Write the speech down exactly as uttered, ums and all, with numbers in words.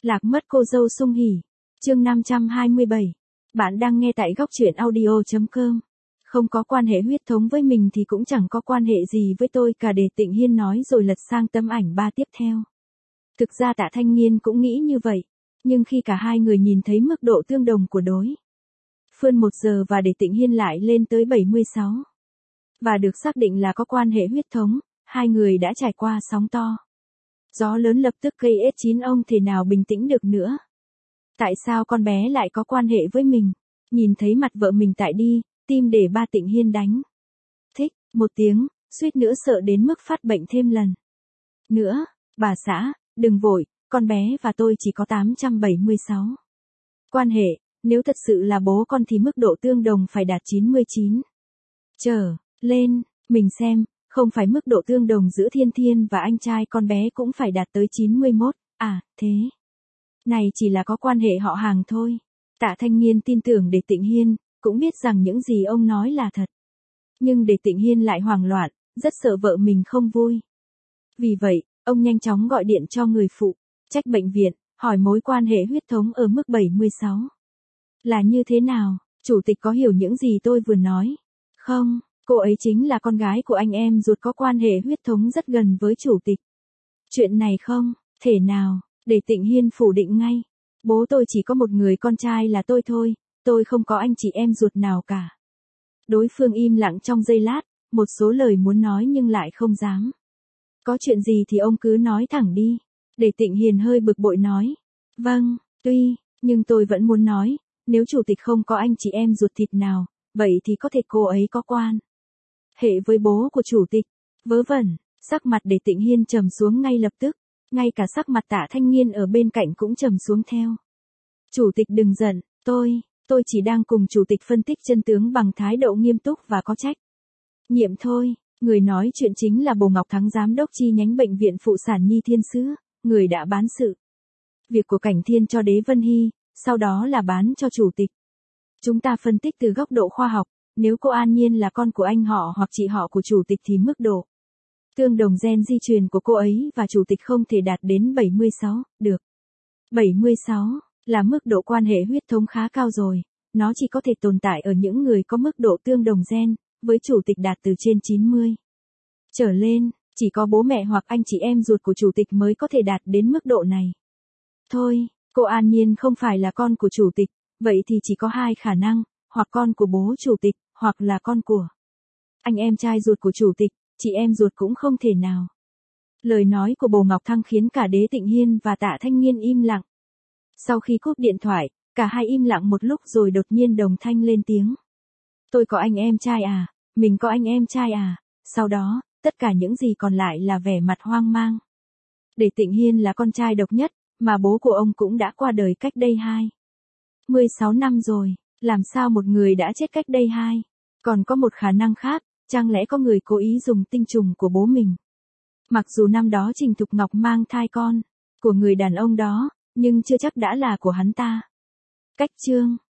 Lạc mất cô dâu sung hỉ. Chương năm trăm hai mươi bảy. Bạn đang nghe tại góc truyện audio chấm com. Không có quan hệ huyết thống với mình thì cũng chẳng có quan hệ gì với tôi cả, Đề Tịnh Hiên nói rồi lật sang tấm ảnh ba tiếp theo. Thực ra Tạ Thanh Nghiên cũng nghĩ như vậy, nhưng khi cả hai người nhìn thấy mức độ tương đồng của đối phương một giờ và Đề Tịnh Hiên lại lên tới bảy mươi sáu. Và được xác định là có quan hệ huyết thống, hai người đã trải qua sóng to. Gió lớn lập tức gây ết chín ông thể nào bình tĩnh được nữa. Tại sao con bé lại có quan hệ với mình? Nhìn thấy mặt vợ mình tại đi, tim để ba Tịnh Hiên đánh. Thích, một tiếng, suýt nữa sợ đến mức phát bệnh thêm lần. Nữa, bà xã, đừng vội, con bé và tôi chỉ có tám trăm bảy mươi sáu. Quan hệ, nếu thật sự là bố con thì mức độ tương đồng phải đạt chín mươi chín. Trở lên, mình xem, không phải mức độ tương đồng giữa Thiên Thiên và anh trai con bé cũng phải đạt tới chín mươi mốt, à, thế. Này chỉ là có quan hệ họ hàng thôi. Tạ Thanh Nghiên tin tưởng Đề Tịnh Hiên, cũng biết rằng những gì ông nói là thật. Nhưng Đề Tịnh Hiên lại hoảng loạn, rất sợ vợ mình không vui. Vì vậy, ông nhanh chóng gọi điện cho người phụ trách bệnh viện, hỏi mối quan hệ huyết thống ở mức bảy mươi sáu. Là như thế nào, chủ tịch có hiểu những gì tôi vừa nói? Không, cô ấy chính là con gái của anh em ruột có quan hệ huyết thống rất gần với chủ tịch. Chuyện này không thể nào, Đề Tịnh Hiên phủ định ngay. Bố tôi chỉ có một người con trai là tôi thôi, tôi không có anh chị em ruột nào cả. Đối phương im lặng trong giây lát, một số lời muốn nói nhưng lại không dám. Có chuyện gì thì ông cứ nói thẳng đi. Đề Tịnh Hiền hơi bực bội nói. Vâng, tuy, nhưng tôi vẫn muốn nói, nếu chủ tịch không có anh chị em ruột thịt nào, vậy thì có thể cô ấy có quan hệ với bố của chủ tịch. Vớ vẩn, sắc mặt Đề Tịnh Hiên trầm xuống ngay lập tức, ngay cả sắc mặt Tạ Thanh Nghiên ở bên cạnh cũng trầm xuống theo. Chủ tịch đừng giận, tôi, tôi chỉ đang cùng chủ tịch phân tích chân tướng bằng thái độ nghiêm túc và có trách nhiệm thôi. Người nói chuyện chính là Bồ Ngọc Thắng, giám đốc chi nhánh bệnh viện phụ sản Nhi Thiên Sứ, người đã bán sự việc của Cảnh Thiên cho Đế Vân Hy, sau đó là bán cho chủ tịch. Chúng ta phân tích từ góc độ khoa học, nếu cô An Nhiên là con của anh họ hoặc chị họ của chủ tịch thì mức độ tương đồng gen di truyền của cô ấy và chủ tịch không thể đạt đến bảy mươi sáu, được. bảy mươi sáu là mức độ quan hệ huyết thống khá cao rồi, nó chỉ có thể tồn tại ở những người có mức độ tương đồng gen, với chủ tịch đạt từ trên chín mươi. Trở lên, chỉ có bố mẹ hoặc anh chị em ruột của chủ tịch mới có thể đạt đến mức độ này. Thôi, cô An Nhiên không phải là con của chủ tịch, vậy thì chỉ có hai khả năng, hoặc con của bố chủ tịch, hoặc là con của anh em trai ruột của chủ tịch, chị em ruột cũng không thể nào. Lời nói của Bồ Ngọc Thăng khiến cả Đế Tịnh Hiên và Tạ Thanh Nghiên im lặng. Sau khi cúp điện thoại, cả hai im lặng một lúc rồi đột nhiên đồng thanh lên tiếng. Tôi có anh em trai à, mình có anh em trai à, sau đó, tất cả những gì còn lại là vẻ mặt hoang mang. Đề Tịnh Hiên là con trai độc nhất, mà bố của ông cũng đã qua đời cách đây hai mươi sáu năm rồi, làm sao một người đã chết cách đây hai? Còn có một khả năng khác, chẳng lẽ có người cố ý dùng tinh trùng của bố mình? Mặc dù năm đó Trình Thục Ngọc mang thai con của người đàn ông đó, nhưng chưa chắc đã là của hắn ta. Cách chương